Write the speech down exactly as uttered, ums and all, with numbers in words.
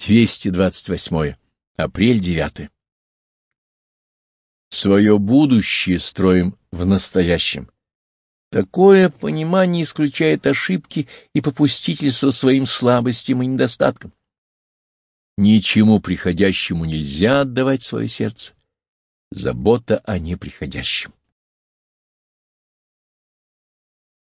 двести двадцать восьмое. Апрель девятое. Свое будущее строим в настоящем. Такое понимание исключает ошибки и попустительство своим слабостям и недостаткам. Ничему приходящему нельзя отдавать свое сердце. Забота о неприходящем.